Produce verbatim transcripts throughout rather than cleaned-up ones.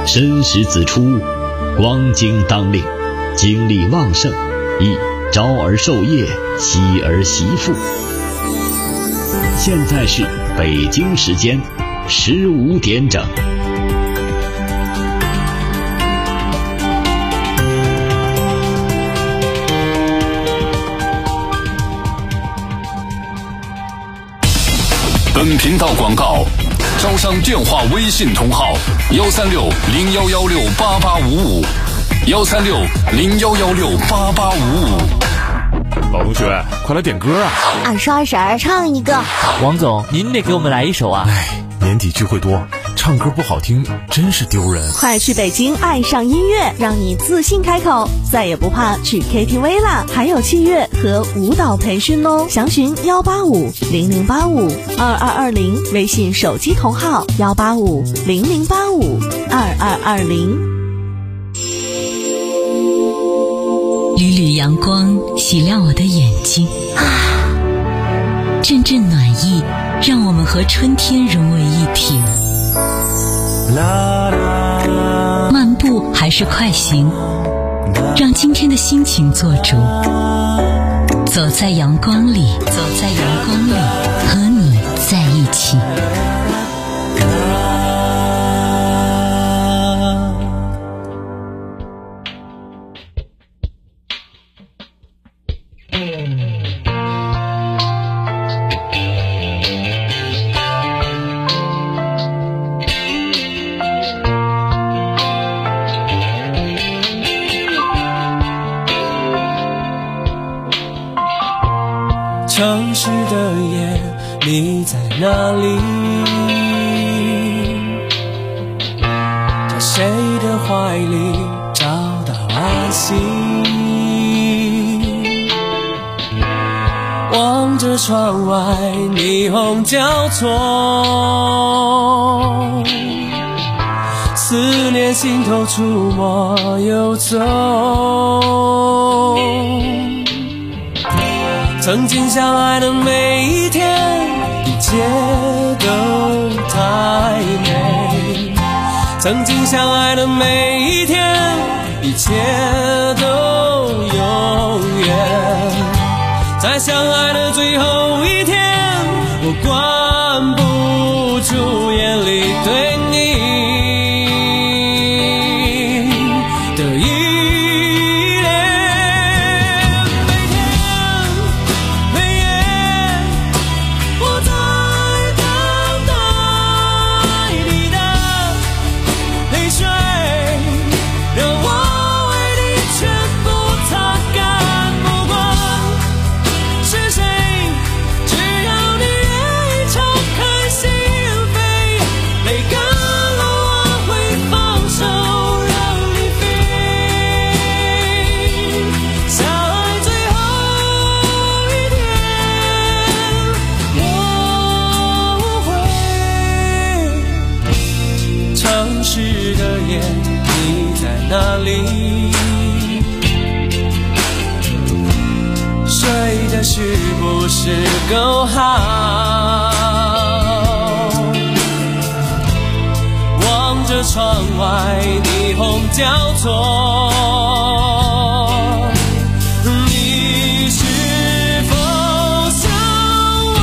申时子出，光景当令，精力旺盛，宜朝而授业，夕而习赋。现在是北京时间十五点整。 本频道广告，招商电话微信同号：幺三六零幺幺六八八五五，幺三六零幺幺六八八五五。 老同学，快来点歌啊！ 二十二婶唱一个。 王总，您得给我们来一首啊！ 哎，年底聚会多，唱歌不好听真是丢人。 快去北京爱上音乐，让你自信开口，再也不怕去 K T V 啦！还有器乐和舞蹈培训哦，详询幺八五零零八五二二二零，微信手机同号幺八五零零八五二二二零。 缕缕阳光洗亮我的眼睛啊，阵阵暖意让我们和春天融为一体。漫步还是快行，让今天的心情做主。走在阳光里，走在阳光里，和你在一起。 城市的夜，你在哪里？在谁的怀里找到安息？望着窗外霓虹交错，思念心头触摸游走。曾经相爱的每一天，一切都太美。曾经相爱的每一天，一切都永远。在相爱的最后一天，我关不住眼里对你的依恋。哪里睡的是不是够好？望着窗外霓虹交错，你是否想我？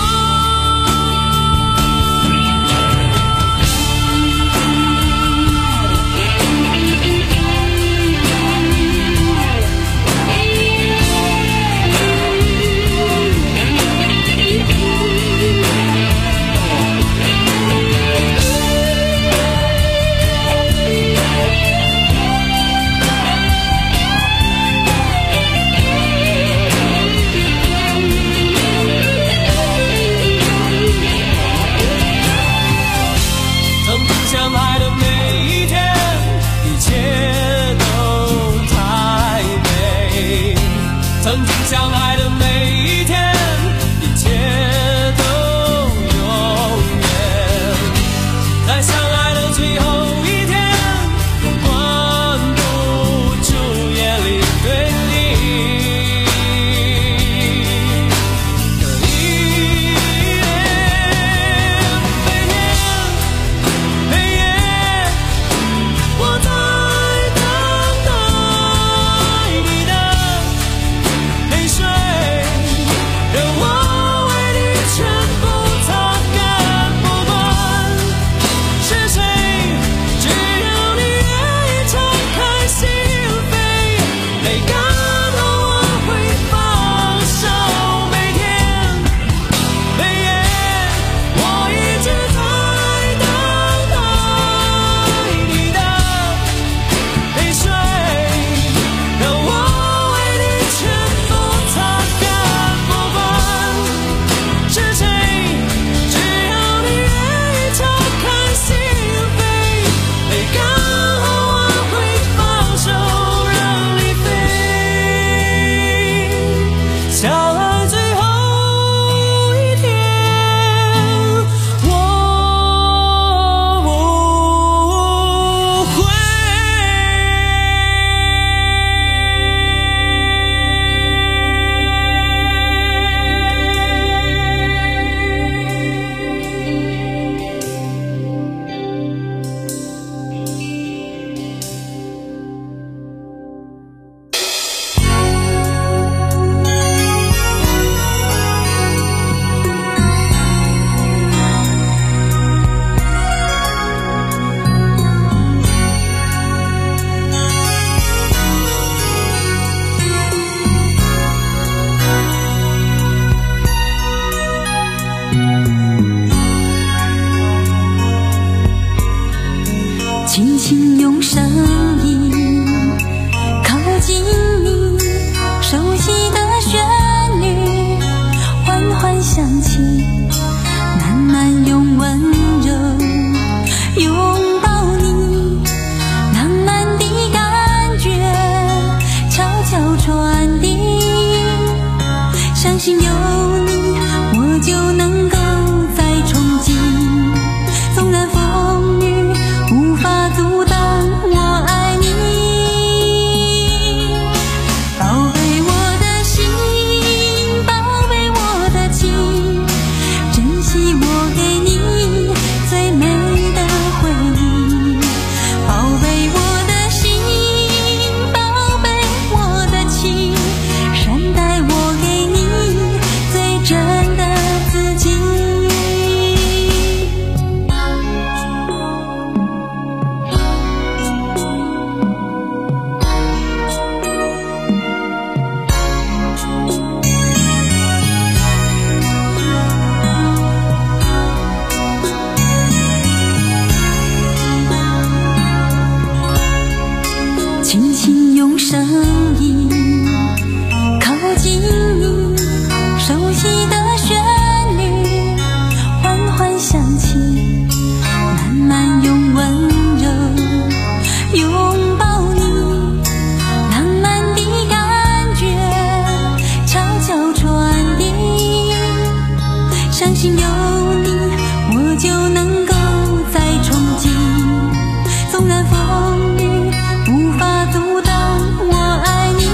就能够再憧憬，纵然风雨无法阻挡我爱你。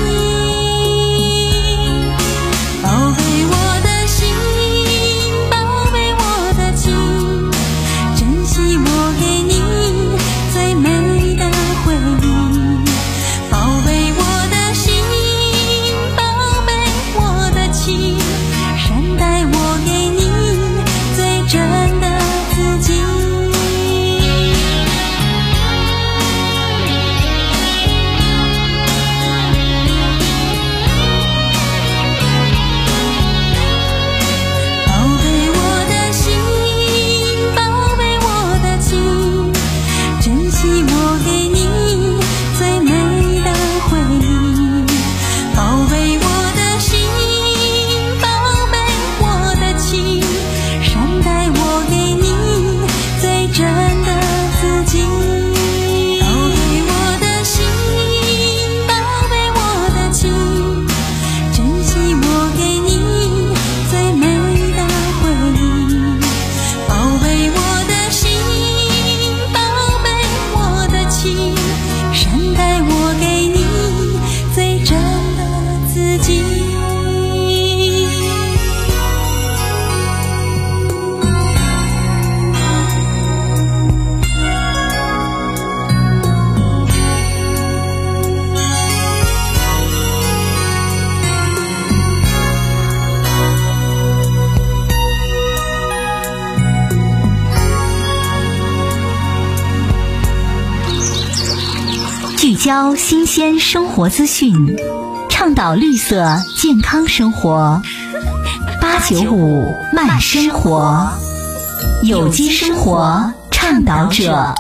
宝贝我的心，宝贝我的情，珍惜我给你最美的回忆。宝贝我的心，宝贝我的情，善待我给你最真的自己。宝贝我的心，宝贝我的情，珍惜我给你最美的回忆。宝贝我的心，宝贝我的情，善待我给你最真的自己。宝贝我的心，宝贝我的情，珍惜我给你最美的回忆。宝贝我的心，宝贝我的情，善待我给你最真的自己。 聚焦新鲜生活资讯，倡导绿色健康生活。八九五慢生活，有机生活倡导者。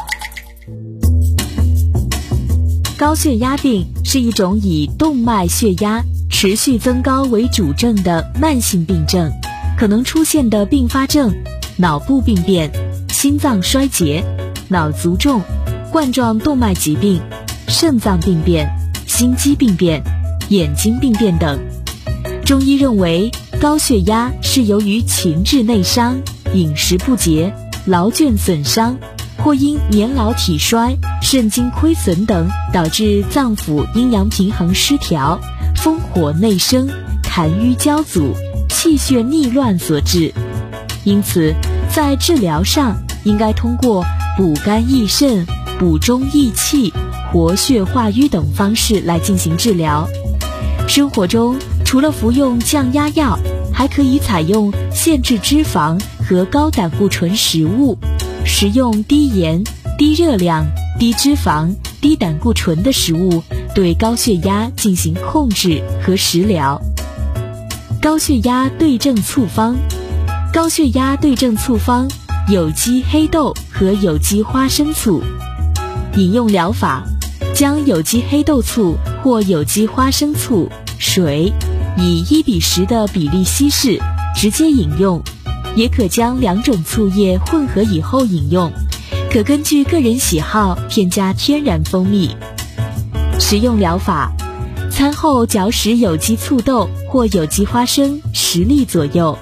高血压病是一种以动脉血压持续增高为主症的慢性病症，可能出现的并发症：脑部病变、心脏衰竭、脑卒中、冠状动脉疾病、肾脏病变、心肌病变、眼睛病变等。中医认为，高血压是由于情志内伤、饮食不节、劳倦损伤，或因年老体衰、肾精亏损等导致脏腑阴阳平衡失调、风火内生、痰瘀交阻、气血逆乱所致。因此，在治疗上应该通过补肝益肾、补中益气、活血化瘀等方式来进行治疗。生活中除了服用降压药，还可以采用限制脂肪和高胆固醇食物，食用低盐、低热量、低脂肪、低胆固醇的食物，对高血压进行控制和食疗。高血压对症促方。高血压对症促方：有机黑豆和有机花生醋。饮用疗法：将有机黑豆醋或有机花生醋、水以一比十的比例稀释，直接饮用，也可将两种醋液混合以后饮用，可根据个人喜好添加天然蜂蜜。食用疗法：餐后嚼食有机醋豆或有机花生十粒左右。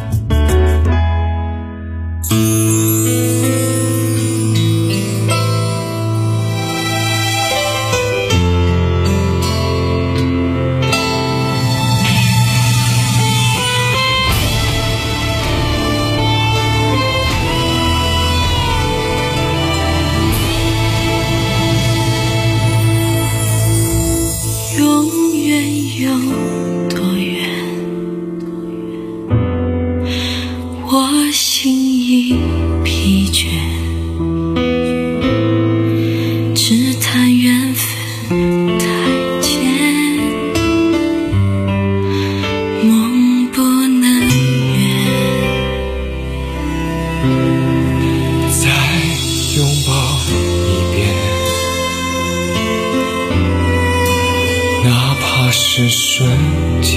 是瞬间，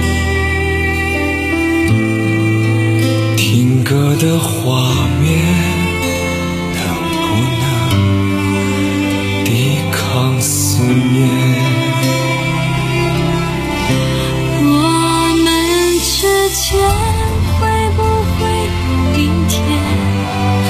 听歌的画面能不能抵抗思念？ 我们之间会不会有一天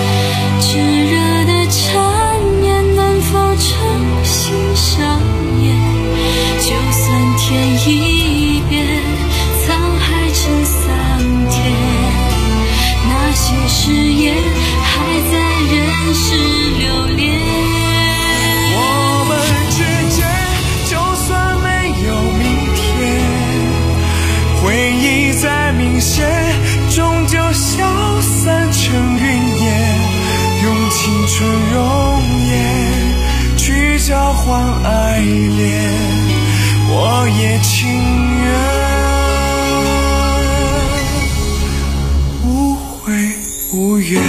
誓言还在人世留恋。 我们之间就算没有明天，回忆再明显，终究消散成云烟，用青春容颜去交换爱恋，我也情愿无悔无怨。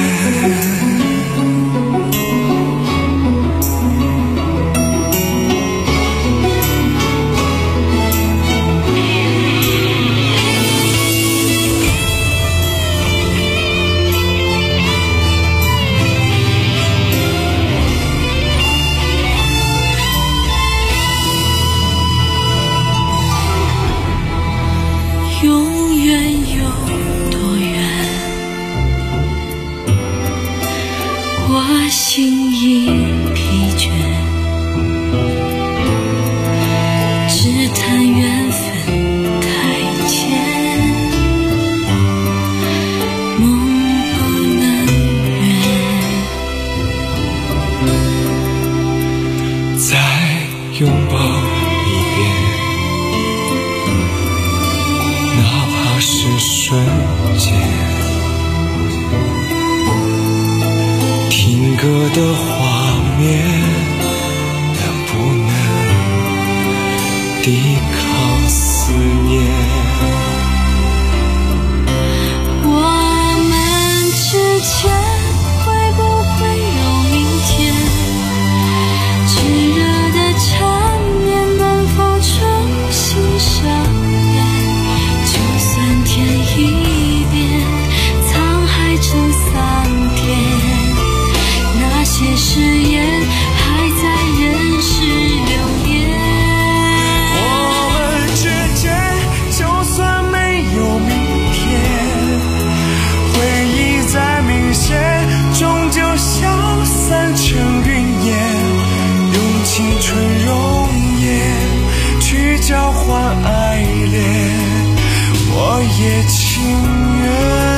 永远有多远，我心已疲倦，只叹缘分太浅，梦不能圆。 再拥抱一遍，哪怕是瞬间，听歌的画面能不能抵抗思念？ 我们之间会不会有明天？炙热的缠绵能否重新上演？就算天一变，沧海成桑田，那些誓言还在人世留恋。 我们之间就算没有明天，回忆再明显，终究消散成云烟，用青春容颜去交换爱恋，我也情愿。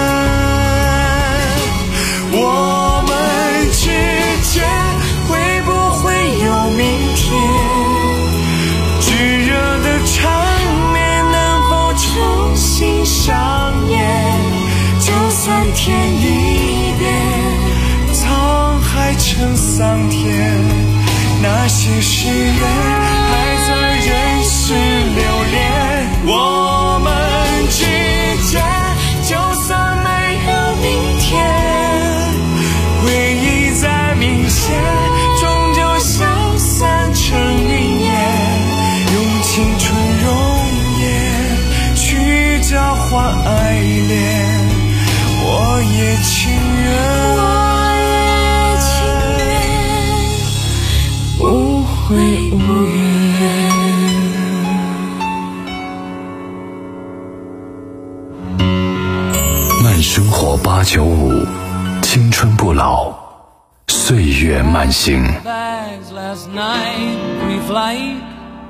我们之间会不会有明天？炙热的缠绵能否重新上演？就算天一变，沧海成桑田，那些誓言还在人世留恋。我们之间就算没有明天，回忆再明显，终究消散成云烟，用青春容颜去交换爱恋，我也情愿，我也情愿无悔无怨。 慢生活八九五，青春不老，岁月慢行。 Bags last night, pre-flight,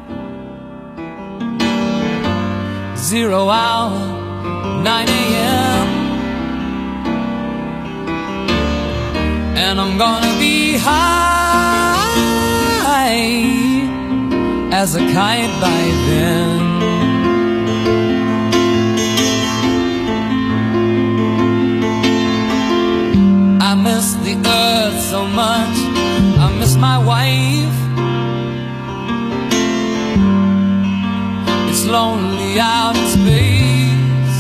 zero hour, nine a.m. And I'm gonna be high as a kite by then. I miss the earth so much, I miss my wife. It's lonely out in space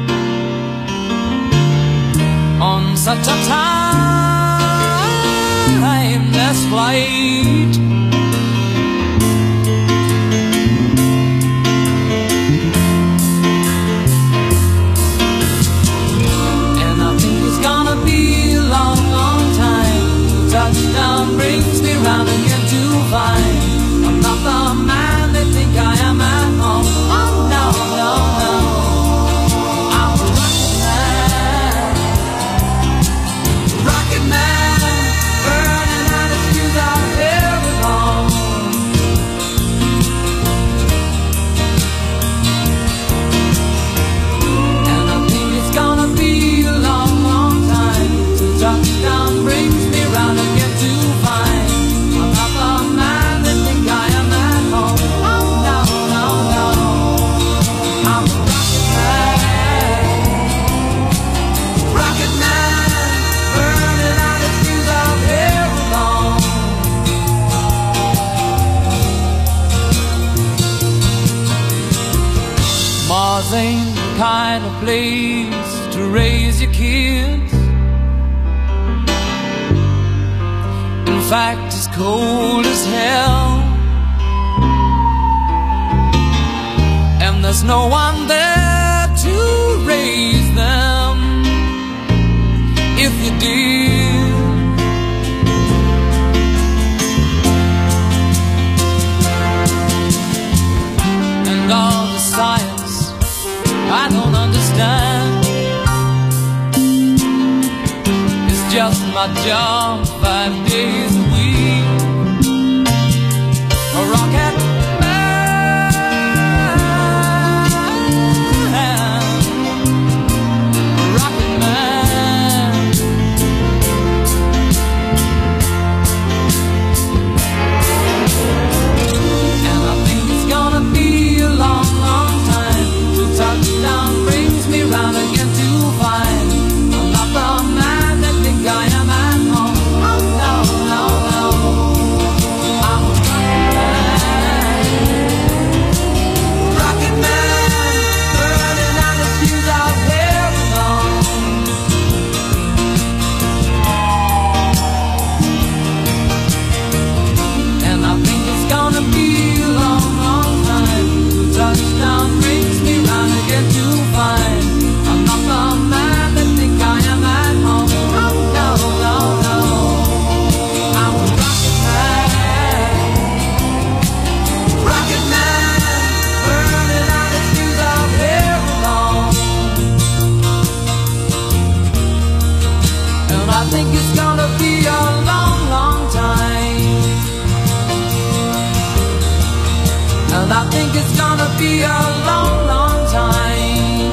on such a timeless flight. And I think it's gonna be a long, long time. Touchdown brings me round again to find I'm not the man they think I am at home. Oh no, no, no, I'm a rocket man, rocket man, burning out his fuse out there at home. And I think it's gonna be a long, long time. find a place to raise your kids. In fact, it's cold as hell, and there's no one there to raise them if you did. And all the science I don't understand, it's just my job five days a week. A rocket man, a rocket man. And I think it's gonna be a long, long time till touchdown brings me round again to find I'm not the man that think I am at home. Oh no, no, no, I'm a rocket man, rocket man, burning out the fuse out here alone. And I think it's gonna be a long, long time till touchdown brings me round again to find I'm not the man that think I am at home. Oh no, no, no, I'm a rocket man, rocket man, burning out the fuse out here alone. And I think it's gonna be a long, long time. And I think it's gonna be a long, long time.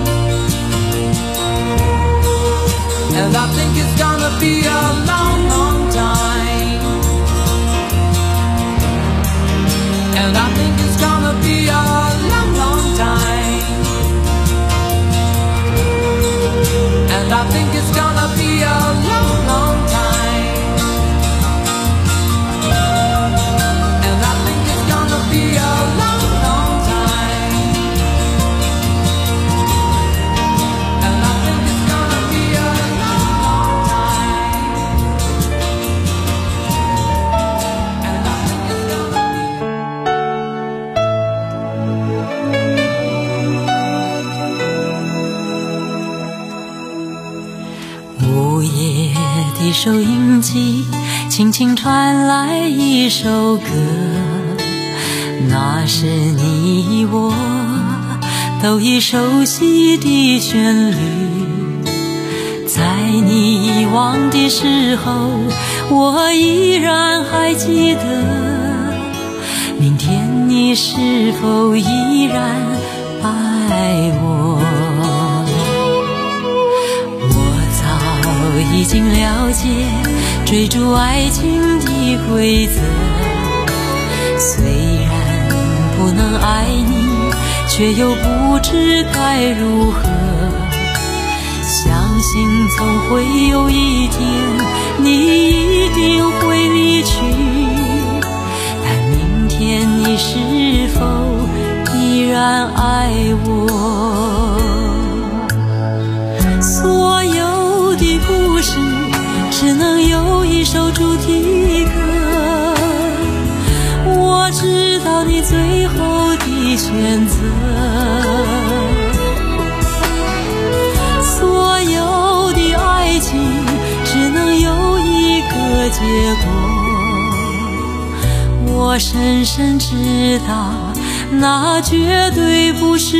And I think it's gonna be a long, long time. And I think it's gonna be a long, long time. And I think it's gonna be a long, long time. And I think it's gonna be a long, long time. And I think it's gonna be a long, long time. And I think it's gonna be 午夜的收音机轻轻传来一首歌，那是你我都已熟悉的旋律。在你遗忘的时候，我依然还记得，明天你是否依然爱我？已经了解追逐爱情的规则，虽然不能爱你，却又不知该如何。相信总会有一天，你一定会离去，但明天你是否依然爱我？所有的故事只能有一首主题歌，我知道你最后的选择。所有的爱情只能有一个结果，我深深知道那绝对不是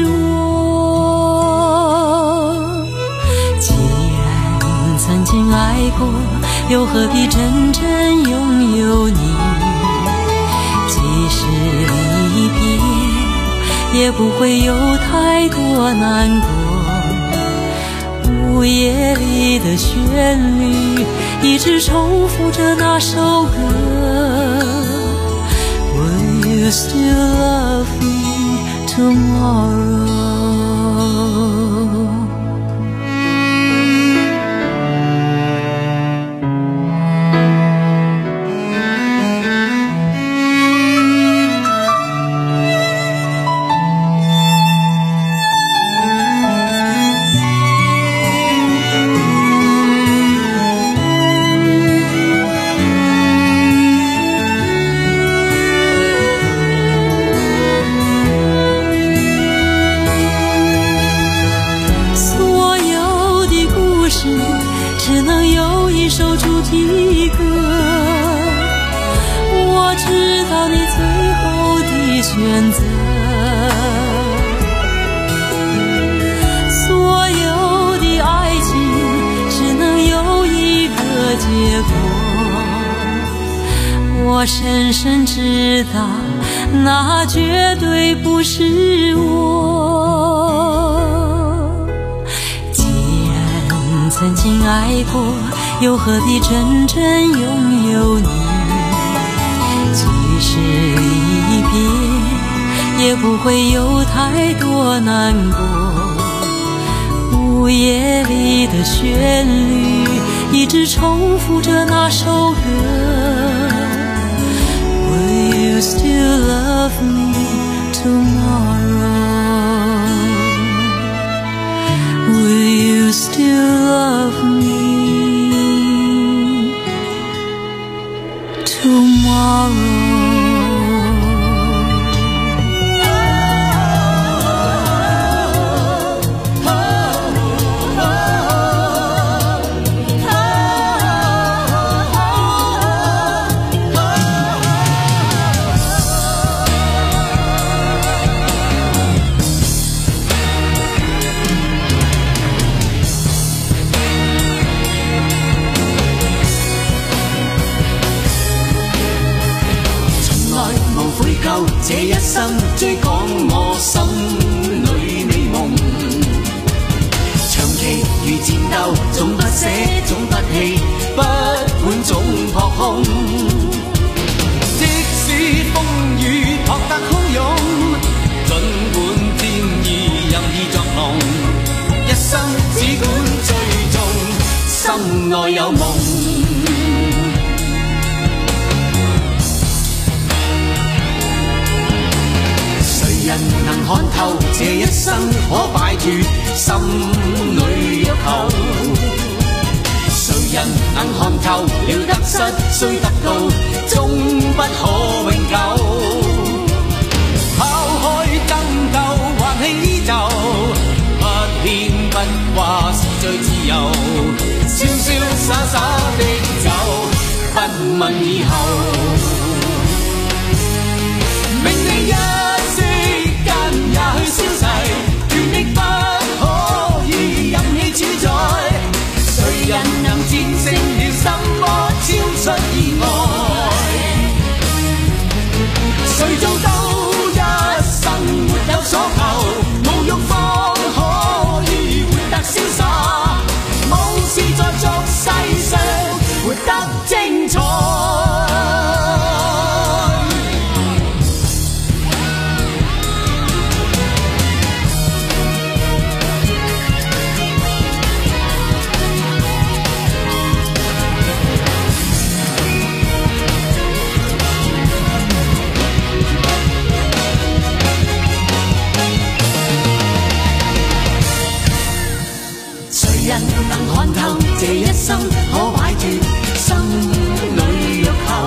我。既然曾经爱过，又何必真正拥有你？即使离别，也不会有太多难过。午夜里的旋律一直重复着那首歌， Will you still love me tomorrow? 一首主题歌。我知道你最后的选择，所有的爱情只能有一个结果。我深深知道，那绝对不是我。既然曾经爱过，又何必真正拥有你？即使离别，也不会有太多难过。午夜里的旋律，一直重复着那首歌。Will you still love me tomorrow? Will you still love me tomorrow? 這一生追趕我心裏美夢，長期如戰鬥，總不捨總不棄，不管總撲空。即使風雨撲得洶湧，儘管天意任意作弄，一生只管追蹤，心內有夢。人能看透這一生可擺脫心裏欲求？誰人能看透了得失雖得到終不可永久？拋開爭鬥還氣依舊，不偏不掛是最自由，瀟瀟灑灑的走，不問以後。命你一也許消逝，權力不可以任你主宰。誰人能戰勝了什麼超出意外？誰做到一生沒有所求，無欲方可以活得瀟灑，無事在俗世上活得精彩。人能看透這一生可擺脫心裏欲求？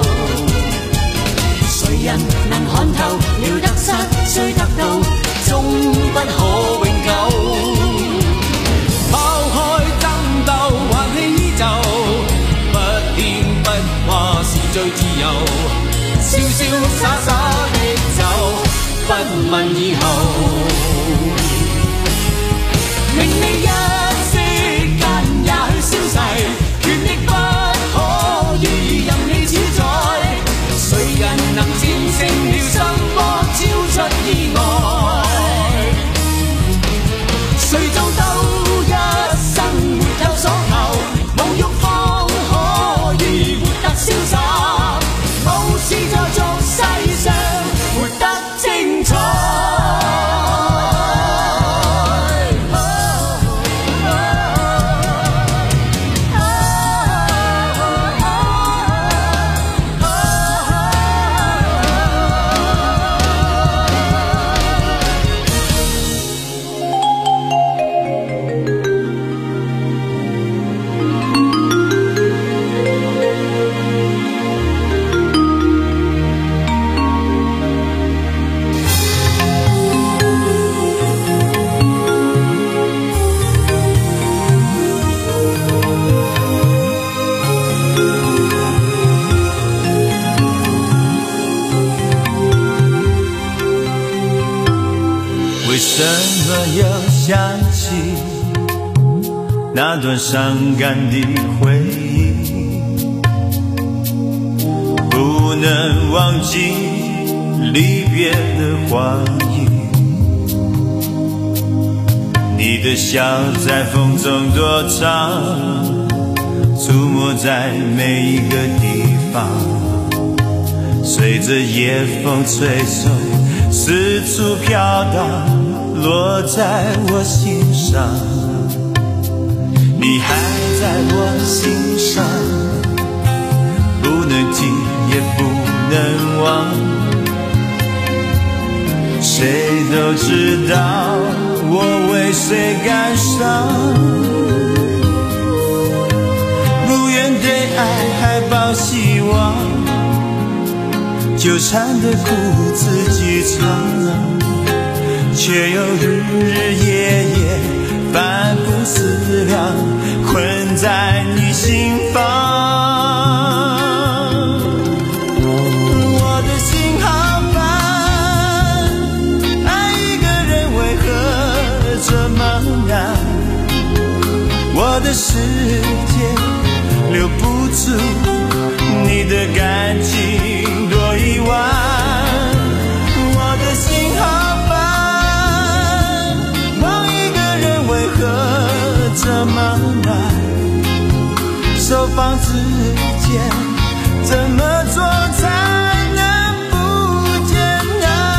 誰人能看透了得失雖得到終不可永久？拋開爭鬥還氣依舊，不偏不掛是最自由，瀟瀟灑灑的走，不問以後。命你一也許消逝，權力不可以任你主宰。誰人能戰勝了什麼超出意外？誰做到一生沒有所求，無欲方可以活得瀟灑，無事在俗世上活得精彩。 了又想起那段伤感的回忆，不能忘记离别的话语，你的笑在风中多长，触摸在每一个地方，随着夜风吹送，四处飘荡，落在我心上。你还在我心上，不能记也不能忘，谁都知道我为谁感伤，不愿对爱还抱希望，纠缠的苦自己尝，却又日日夜夜反复思量，困在你心房。我的心好烦，爱一个人为何这么难，我的世界留不住你的感情多一万，我的心好烦，忘一个人为何这么难，手放之间怎么做才能不艰难。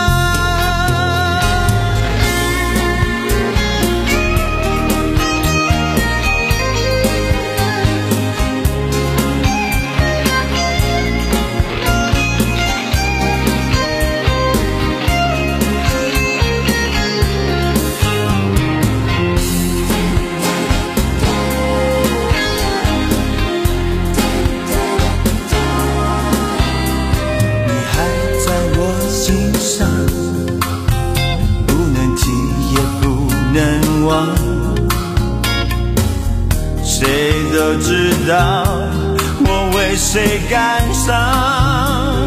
谁都知道我为谁感伤，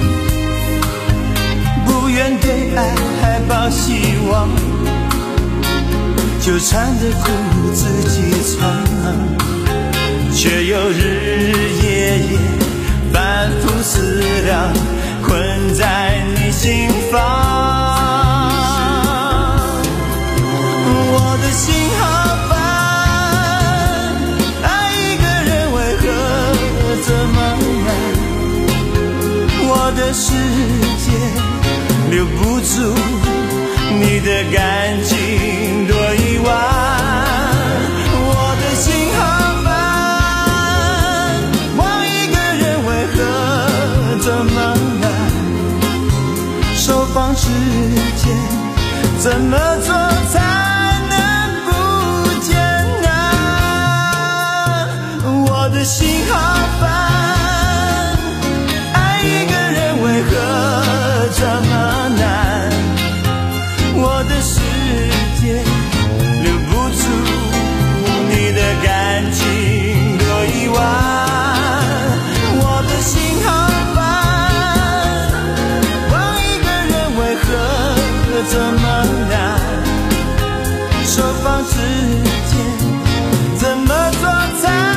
不愿对爱还抱希望，纠缠的苦自己尝，却又日日夜夜反复思量，困在你心房。我的心好烦，爱一个人为何这么难，我的世界留不住你的感情多一万，我的心好烦，忘一个人为何这么难，手放之间怎么做才我的心好烦，爱一个人为何这么难，我的世界留不住你的感情多一万，我的心好烦，忘一个人为何这么难，手放之间怎么做才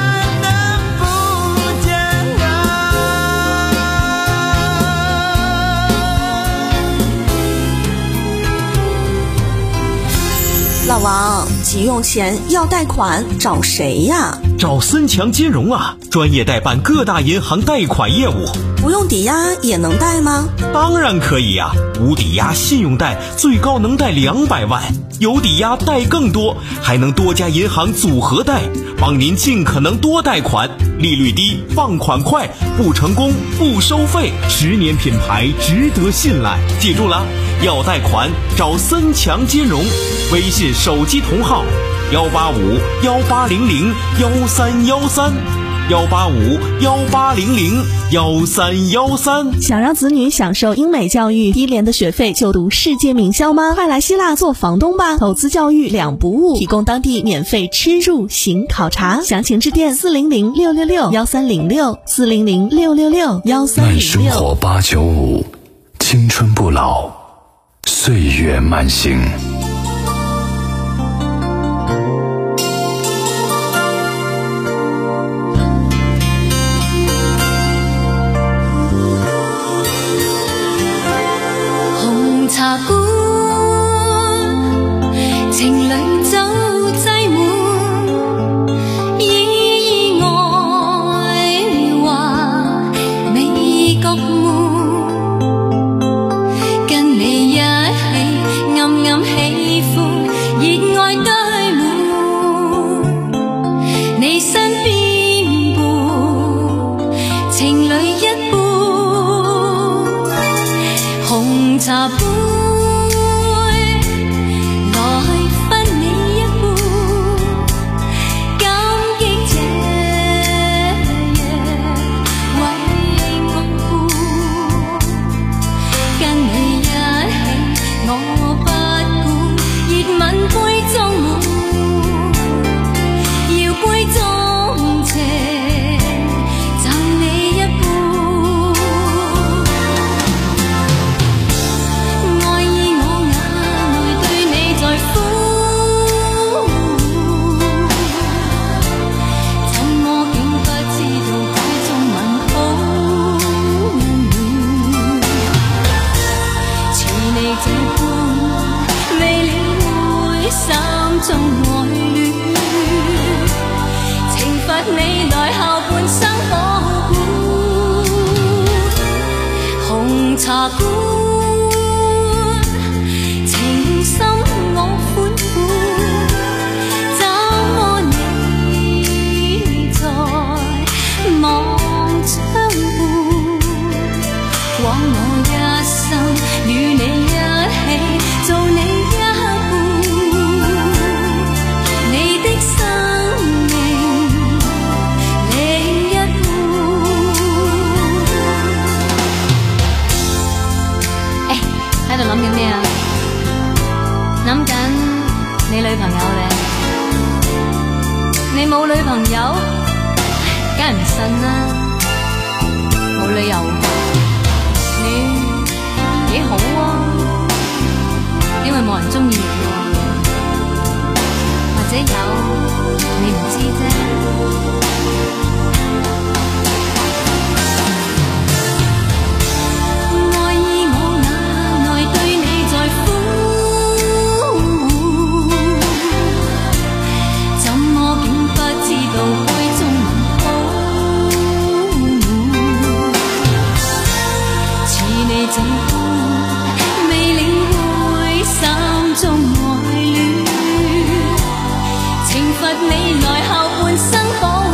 老王，急用钱要贷款找谁呀？ 找森强金融啊，专业代办各大银行贷款业务。 不用抵押也能贷吗？ 当然可以呀、啊，无抵押信用贷最高能贷两百万，有抵押贷更多，还能多家银行组合贷，帮您尽可能多贷款，利率低，放款快，不成功不收费，十年品牌值得信赖。记住了，要贷款找森强金融，微信手机同号幺八五幺八零零幺三幺三。幺八五幺八零零幺三幺三。 想让子女享受英美教育，低廉的学费就读世界名校吗？快来希腊做房东吧！投资教育两不误，提供当地免费吃住行考察。详情致电四零零六六六幺三零六四零零六六六幺三零六。 慢生活八九五，青春不老，岁月慢行。 茶杯來分你一杯，感激這夜為我伴，跟你一起我不管，熱吻杯中滿，搖杯中情贈你一杯。中愛戀，懲罰你來後半生保管。紅茶館，情深我款款，怎麼你在望窗畔？枉我一生與你一起做你一半。喺度諗緊咩啊？諗緊你女朋友咧？你冇女朋友，梗係唔信啦，冇理由。你幾好啊，因為冇人中意你喎，或者有你唔知啫。到杯中好似你這般未領會心中愛戀，懲罰你來後半生保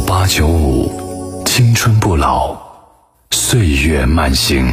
八九五，青春不老，岁月慢行。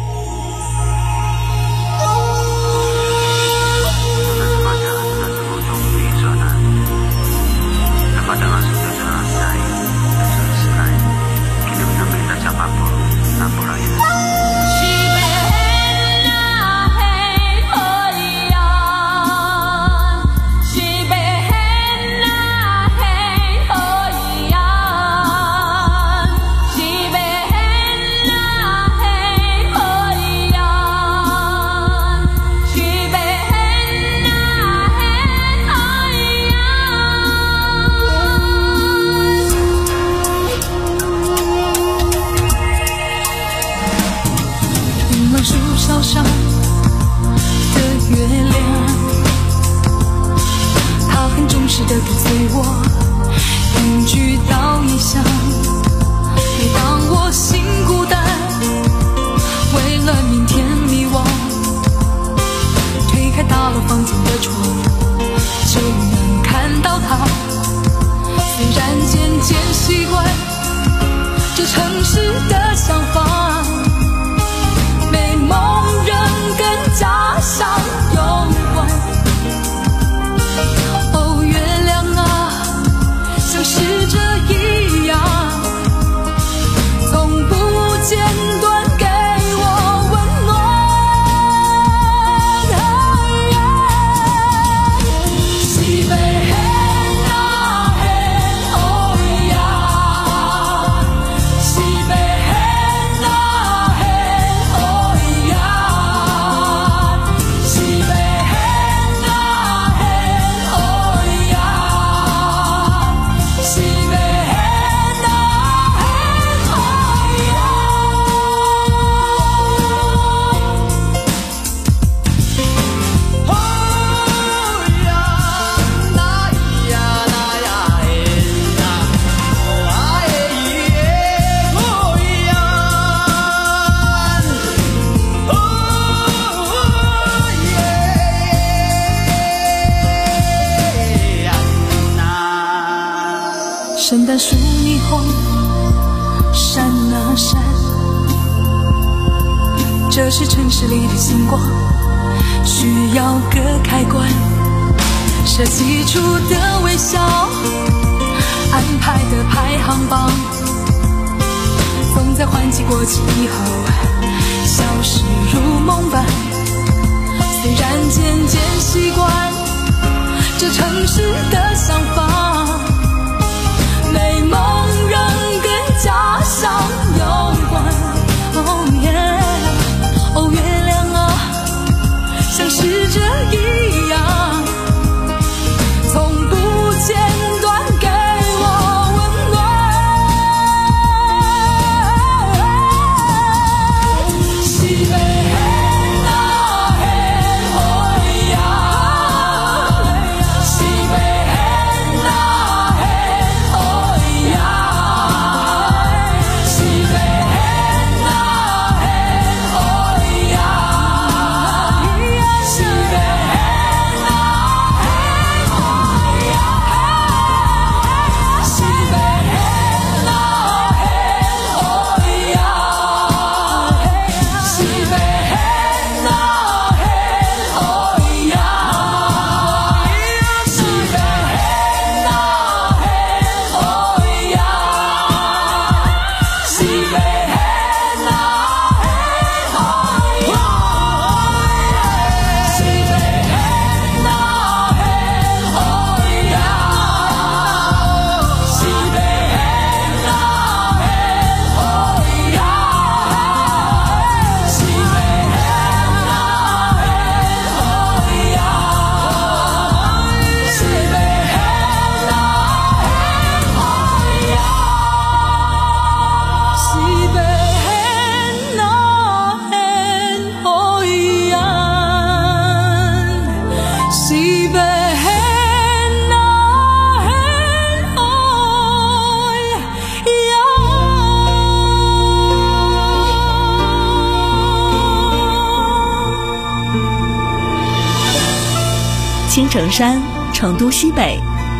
上的月亮，他很忠实地跟随我，一句道一响。每当我心孤单，为了明天迷惘，推开大楼房间的窗，就能看到他。虽然渐渐习惯这城市的想法，美梦人跟家乡有关。哦，月亮啊，像使者一样，从不间断给我温暖。西北嘿呀嘿哦呀，西北嘿呀嘿哦呀，西北嘿呀嘿哦呀，西北嘿呀嘿哦圣诞树霓虹闪啊闪，这是城市里的星光，需要个开关。设计出的微笑，安排的排行榜，总在换季过期以后消失如梦般。虽然渐渐习惯这城市的想法，美梦人跟家乡有关。哦耶，哦月亮啊，像使者一样，从不间断给我温暖。西北嘿呀嘿哦呀，西北嘿呀嘿哦呀，西北嘿呀嘿哦呀，西北嘿呀嘿哦呀，西北嘿呀嘿哦呀，西北嘿呀嘿哦呀，西北嘿呀嘿哦呀，西北嘿呀嘿哦呀，西北嘿呀嘿哦呀，西北嘿呀嘿哦呀，西北嘿青城山，成都西北，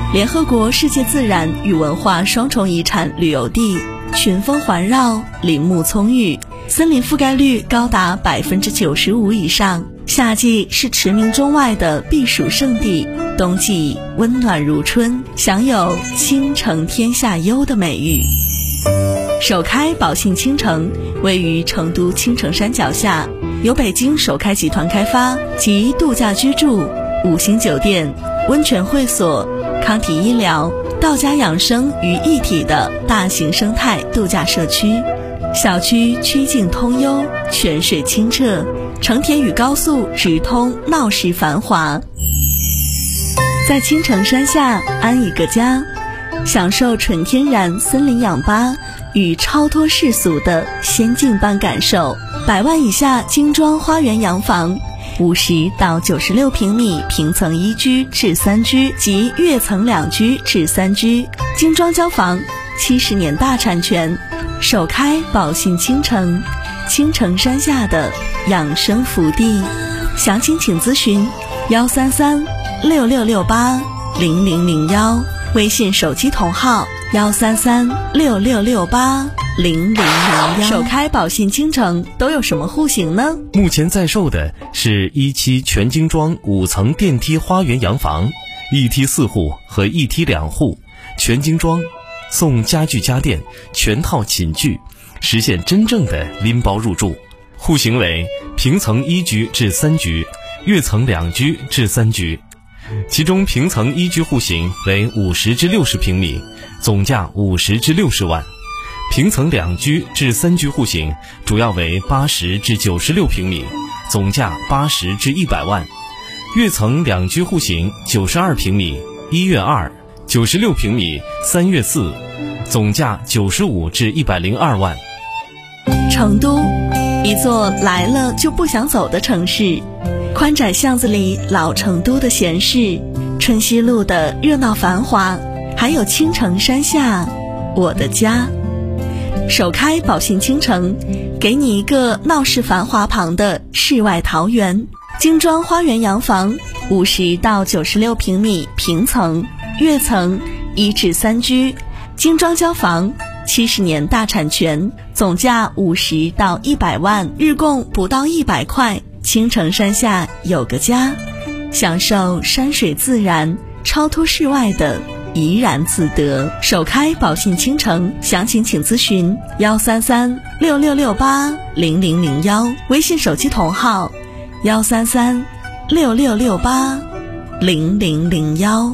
联合国世界自然与文化双重遗产旅游地，群峰环绕，林木葱郁，森林覆盖率高达百分之九十五以上。夏季是驰名中外的避暑胜地，冬季温暖如春，享有倾城天下优的美誉。首开宝信倾城位于成都青城山脚下，由北京首开集团开发，集度假居住、五星酒店、温泉会所、康体医疗、道家养生于一体的大型生态度假社区。小区曲径通幽，泉水清澈，成田与高速直通，闹市繁华。在青城山下安一个家，享受纯天然森林氧吧与超脱世俗的仙境般感受。百万以下精装花园洋房，五十到九十六平米平层一居至三居及跃层两居至三居，精装交房，七十年大产权。首开宝信倾城，青城山下的养生福地。详情请咨询幺三三六六六八零零零幺，微信手机同号幺三三六六六八零零零幺。首开宝信倾城都有什么户型呢？ 目前在售的是一期全精装五层电梯花园洋房，一梯四户和一梯两户，全精装，送家具家电全套寝具，实现真正的拎包入住。户型为平层一居至三居，跃层两居至三居。其中平层一居户型为五十至六十平米，总价五十至六十万。平层两居至三居户型主要为八十至九十六平米，总价八十至一百万。跃层两居户型九十二平米，一跃二，九十六平米，三跃四，总价九十五至一百零二万。 成都，一座来了就不想走的城市。宽窄巷子里老成都的闲适，春熙路的热闹繁华，还有青城山下我的家。首开宝信倾城，给你一个闹市繁华旁的世外桃源。精装花园洋房，五十到九十六平米平层，跃层一至三居，精装交房，七十年大产权，总价五十到一百万，日供不到一百块。青城山下有个家，享受山水自然，超脱世外的怡然自得。首开宝信倾城，详情请咨询幺三三六六六八零零零幺，微信手机同号幺三三六六六八零零零幺。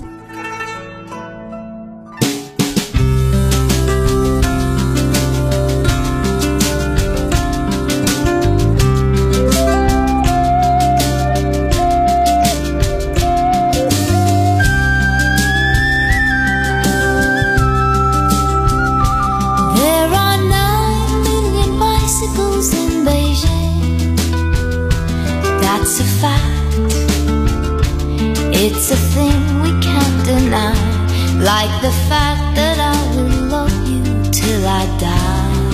It's a thing we can't deny, like the fact that I will love you till I die.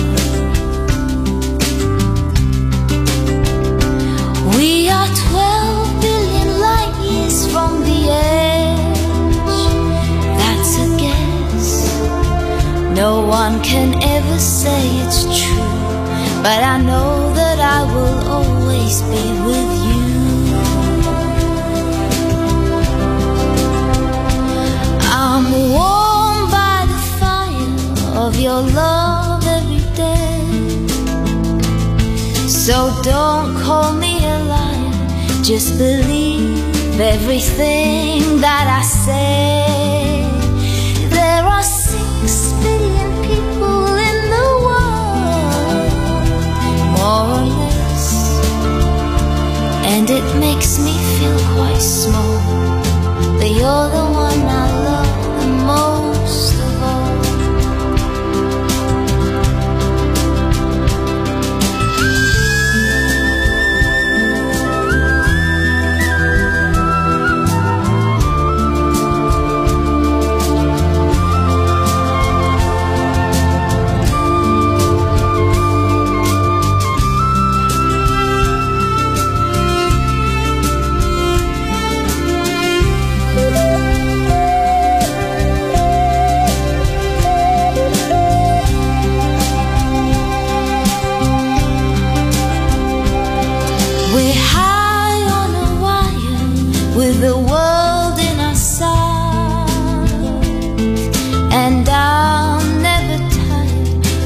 We are twelve billion light years from the edge. That's a guess. No one can ever say it's true, but I know that I will always be with you. I'm warmed by the fire of your love every day. So don't call me a liar, just believe everything that I say. There are six billion people in the world, more or less, and it makes me feel quite small, but you're the one I love the most of all.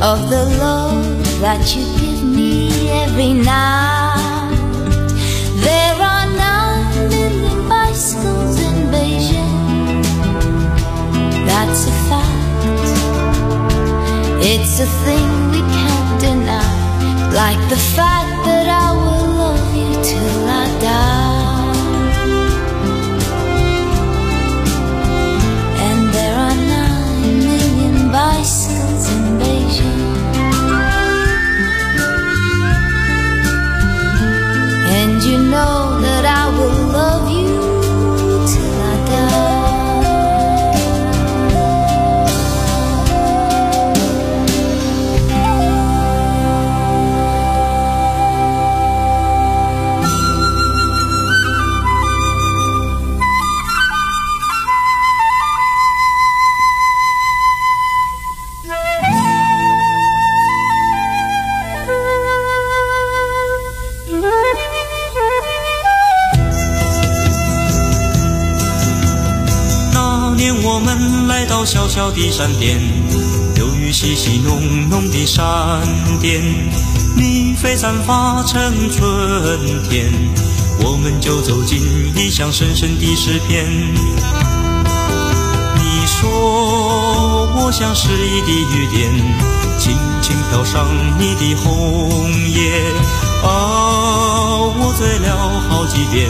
of the love that you give me every night. There are nine million bicycles in Beijing. That's a fact. It's a thing we can't deny, like the fact that I will love you till I die. And there are nine million bicycles in Beijing. And you know that I will love you till I die. 我们来到小小的山巅，由于细细浓浓的闪电，蜜蜂散发成春天，我们就走进异乡深深的诗篇。你说我像诗意的雨点，轻轻飘上你的红叶，啊，我醉了好几遍，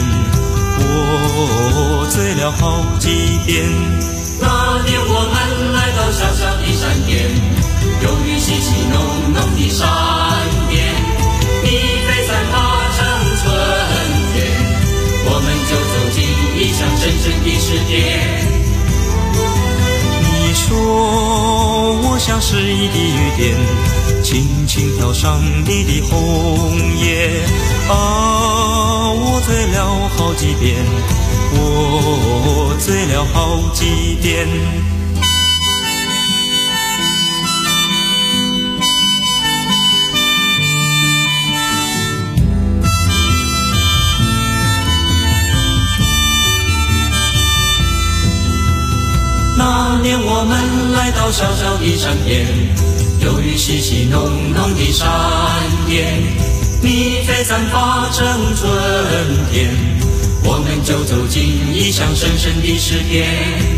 我醉了好几遍。 那年我们来到小小的山巅，由于细细浓浓的闪电，蜜蜂散发成春天，我们就走进异乡深深的诗篇。 你说我像诗意的雨点，轻轻飘上你的红叶，啊，我醉了好几遍，我醉了好几遍。 那年我们来到小小的山巅，由于细细浓浓的闪电，蜜蜂散发成春天，我们就走进异乡深深的诗篇。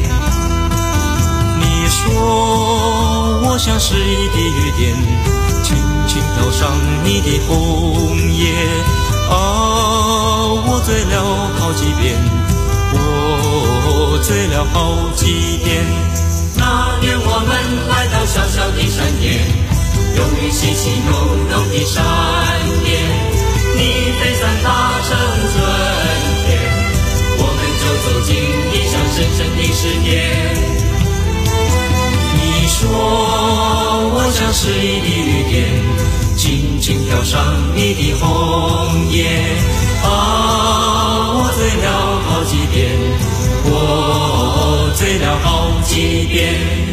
你说我像诗意的雨点，轻轻飘上你的红叶，啊，我醉了好几遍，我醉了好几遍。 那年我们来到小小的山巅，由于细细浓浓的闪电，蜜蜂散发成春天，我们就走进异乡深深的诗篇。你说我像诗意的雨点，轻轻飘上你的红叶，啊，我醉了好几遍，我醉了好几遍。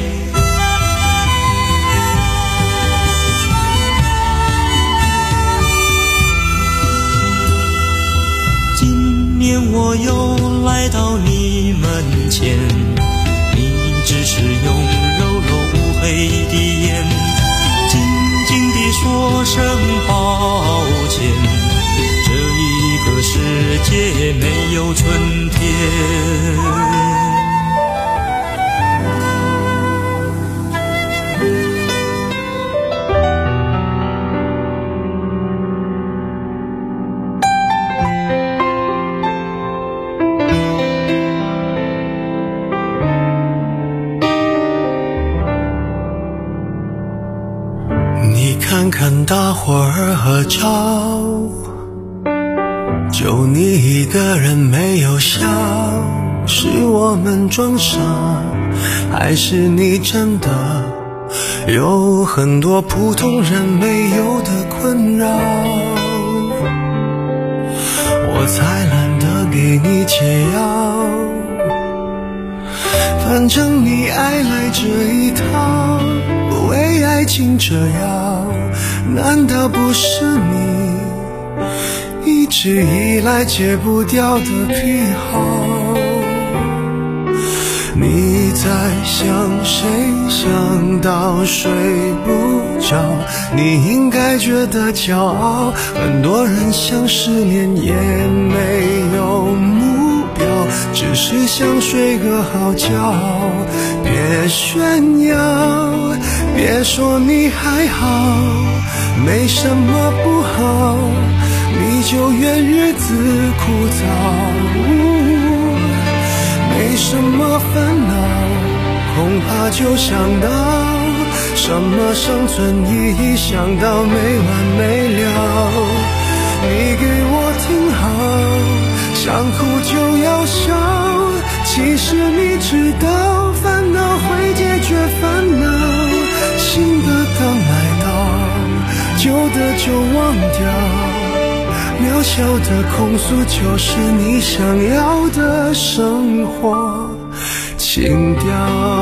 今年我又来到你门前，你只是用柔柔乌黑的眼，静静地说声抱歉，这一个世界没有春天。 看看大伙儿合照，就你一个人没有笑，是我们装傻，还是你真的有很多普通人没有的困扰？我才懒得给你解药，反正你爱来这一套，为爱情折腰，难道不是你一直以来戒不掉的癖好？你在想谁，想到睡不着，你应该觉得骄傲。很多人想失恋也没有目标，只是想睡个好觉。别炫耀，别说你还好，没什么不好，你就怨日子枯燥。没什么烦恼，恐怕就想到什么生存意义，想到没完没了。你给我听好，想哭就要笑，其实你知道烦恼会解决烦恼，新的刚来到，旧的就忘掉，渺小的控诉就是你想要的生活情调。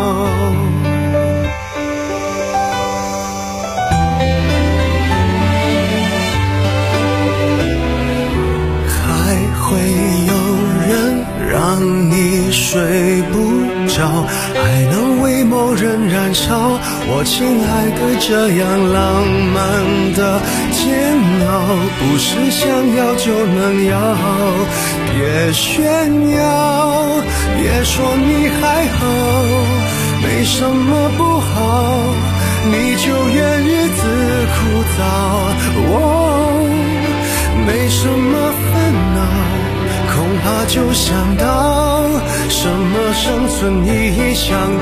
还会有人让你睡不着，还能为某人燃烧。我亲爱的，这样浪漫的煎熬，不是想要就能要。别炫耀，别说你还好，没什么不好，你就怨日子枯燥。哦，没什么烦恼，恐怕就想到什么生存意义，想到